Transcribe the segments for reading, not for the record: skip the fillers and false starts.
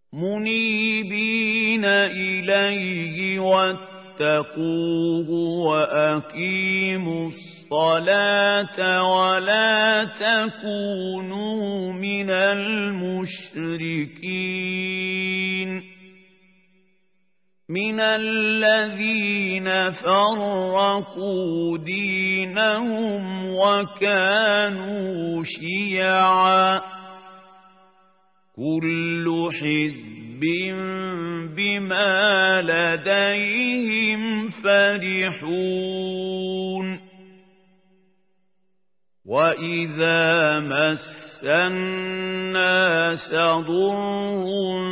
منيبين إليه واتقوه وأقيموا الصلاة ولا تكونوا من المشركين من الذين فرقوا دينهم وكانوا شيعا كل حزب بما لديهم فرحون وإذا مس الناس ضر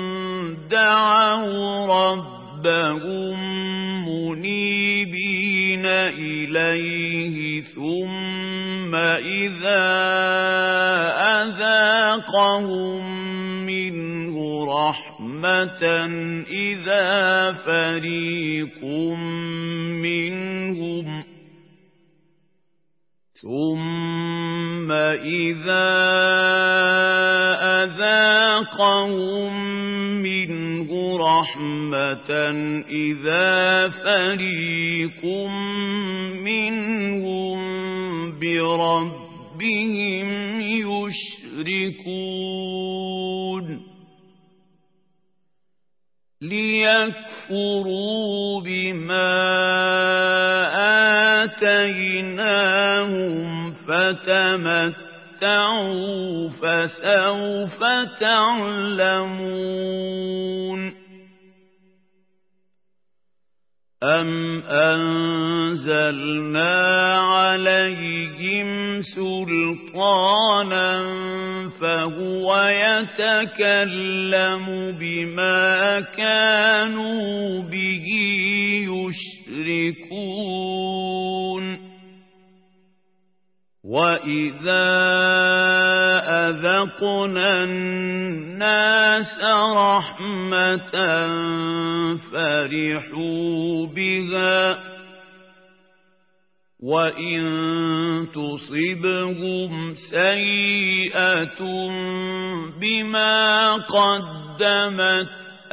دعوا ربهم منيبين إليه ثم إذا أذاقهم منه رحمة إذا فريق منهم ثم إذا أذاقهم منه رحمة إذا فريق منهم بربهم يشركون ليكفروا بما آتيناهم فتمتعوا فسوف تعلمون أم أنزلنا عليهم سلطانا فهو يتكلم بما كانوا به يشركون وإذا أذقنا الناس رحمة فرحوا بها وإن تصبهم سيئة بما قدمت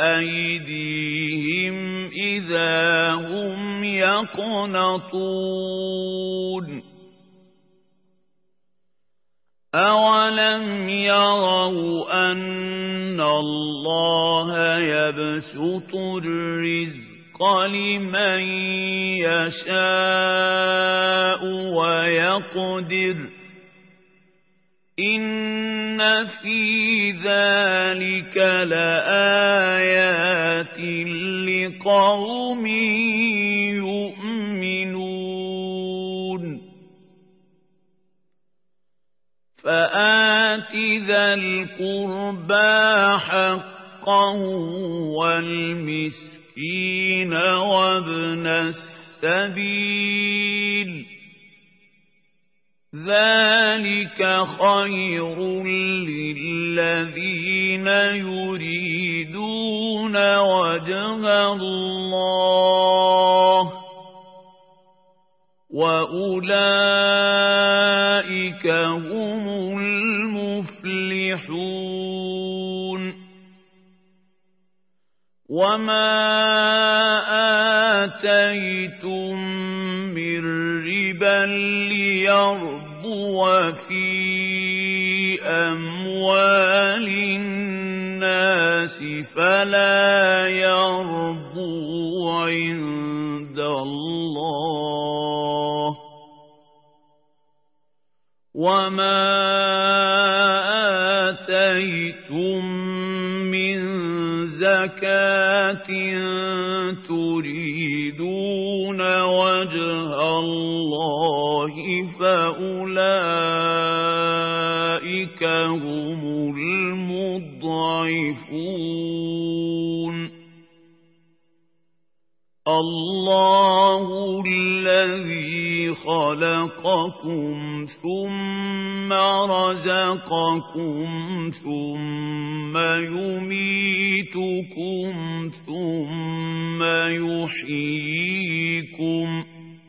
أيديهم إذا هم يقنطون أولم يروا أن الله يبسط الرزق لمن يشاء ويقدر إن في ذلك لآيات لقوم يؤمنون فآت ذا القربى حقه والمسكين وابن السبيل ذلك خير للذين يريدون وجه الله وأولئك هم المفلحون وما آتيتم من ربا ليربو في أموال الناس فلا يربو عند الله وما آتيتم من زكاة تريدون وجه الله فأولئك هم المضعفون الله الذي خلقكم ثم رزقكم ثم يميتكم ثم يحييكم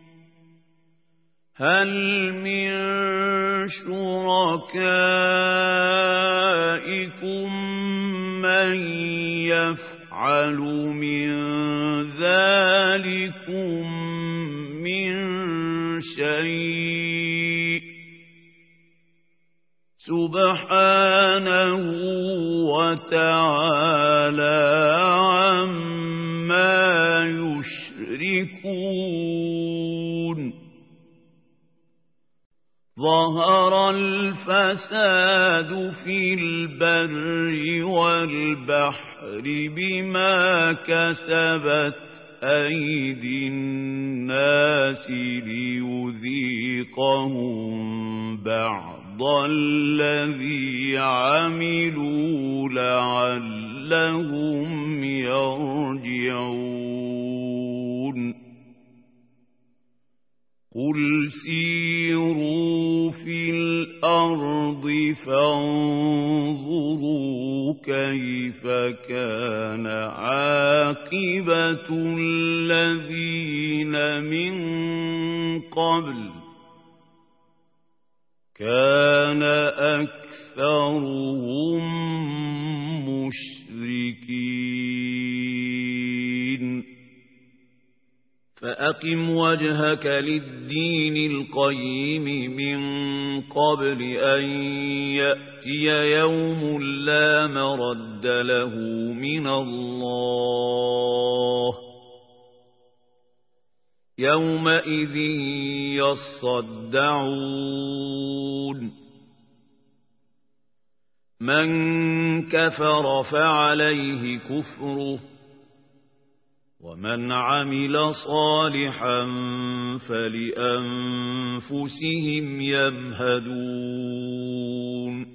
هل من شركائكم من يفعل من ذلكم من شيء سبحانه وتعالى عما يشركون ظهر الفساد في البر والبحر بما كسبت أيدي الناس ليذيقهم بعض الذي عملوا لعلهم يرجعون قل سيروا في الأرض فانظروا كيف كان عاقبة الذين من قبل كان أكثرهم مشركين فأقم وجهك للدين القيم من قبل أن يأتي يوم لا مرد له من الله يومئذ يصدعون من كفر فعليه كفره ومن عمل صالحا فلأنفسهم يمهدون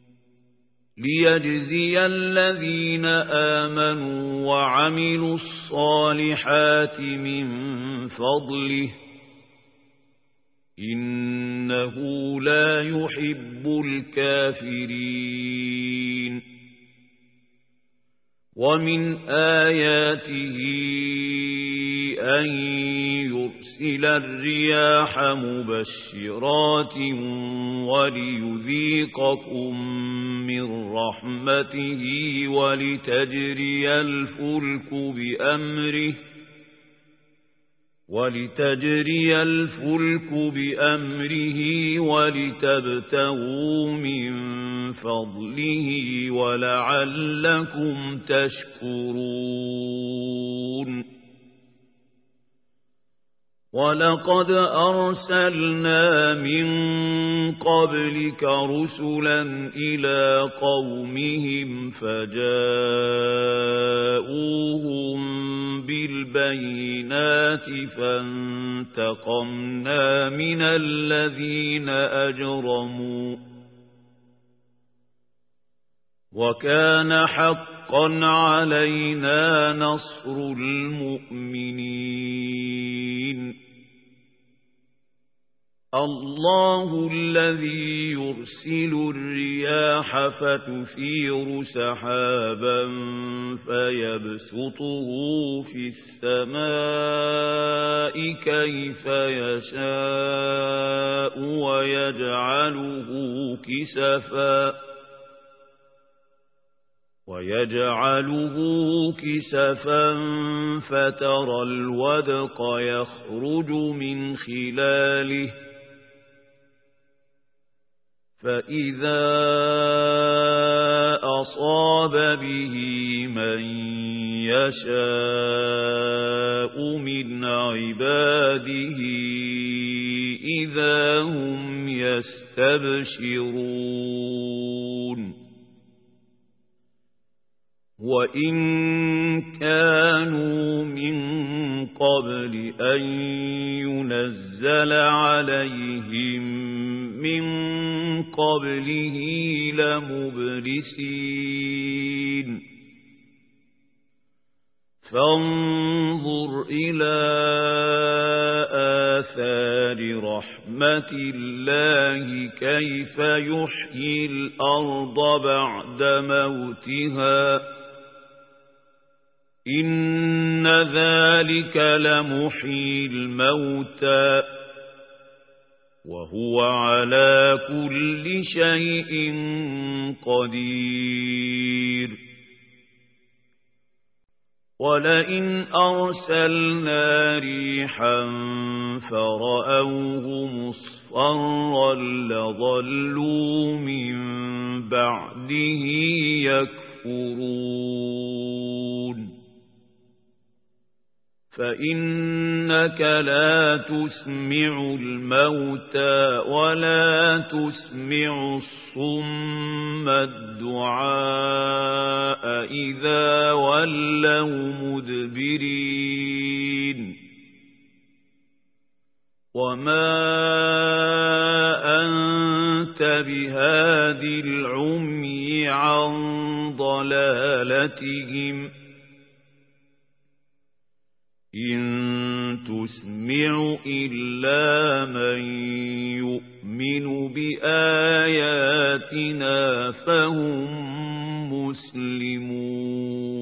ليجزي الذين آمنوا وعملوا الصالحات من فضله إنه لا يحب الكافرين ومن آياته أن يرسل الرياح مبشرات وليذيقكم من رحمته ولتجري الفلك بأمره ولتبتغوا من فضله ولعلكم تشكرون ولقد أرسلنا من قبلك رسلا إلى قومهم فجاءوهم بالبينات فانتقمنا من الذين أجرموا وكان حقا علينا نصر المؤمنين الله الذي يرسل الرياح فتثير سحابا فيبسطه في السماء كيف يشاء ويجعله كسفا فترى الودق يخرج من خلاله فإذا أصاب به من يشاء من عباده إذا هم يستبشرون وإن كانوا من قبل أن ينزل عليهم من قبله لمبلسين فانظر إلى آثار رحمة الله كيف يحيي الأرض بعد موتها إن ذلك لمحيي الموتى وهو على كل شيء قدير ولئن أرسلنا ريحا فرأوه مصفرا لظلوا من بعده يكفرون فإنك لا تسمع الموتى ولا تسمع الصم الدعاء إذا ولوا مدبرين وما أنت بهاد العمي عن ضلالتهم إن تسمع إلا من يؤمن بآياتنا فهم مسلمون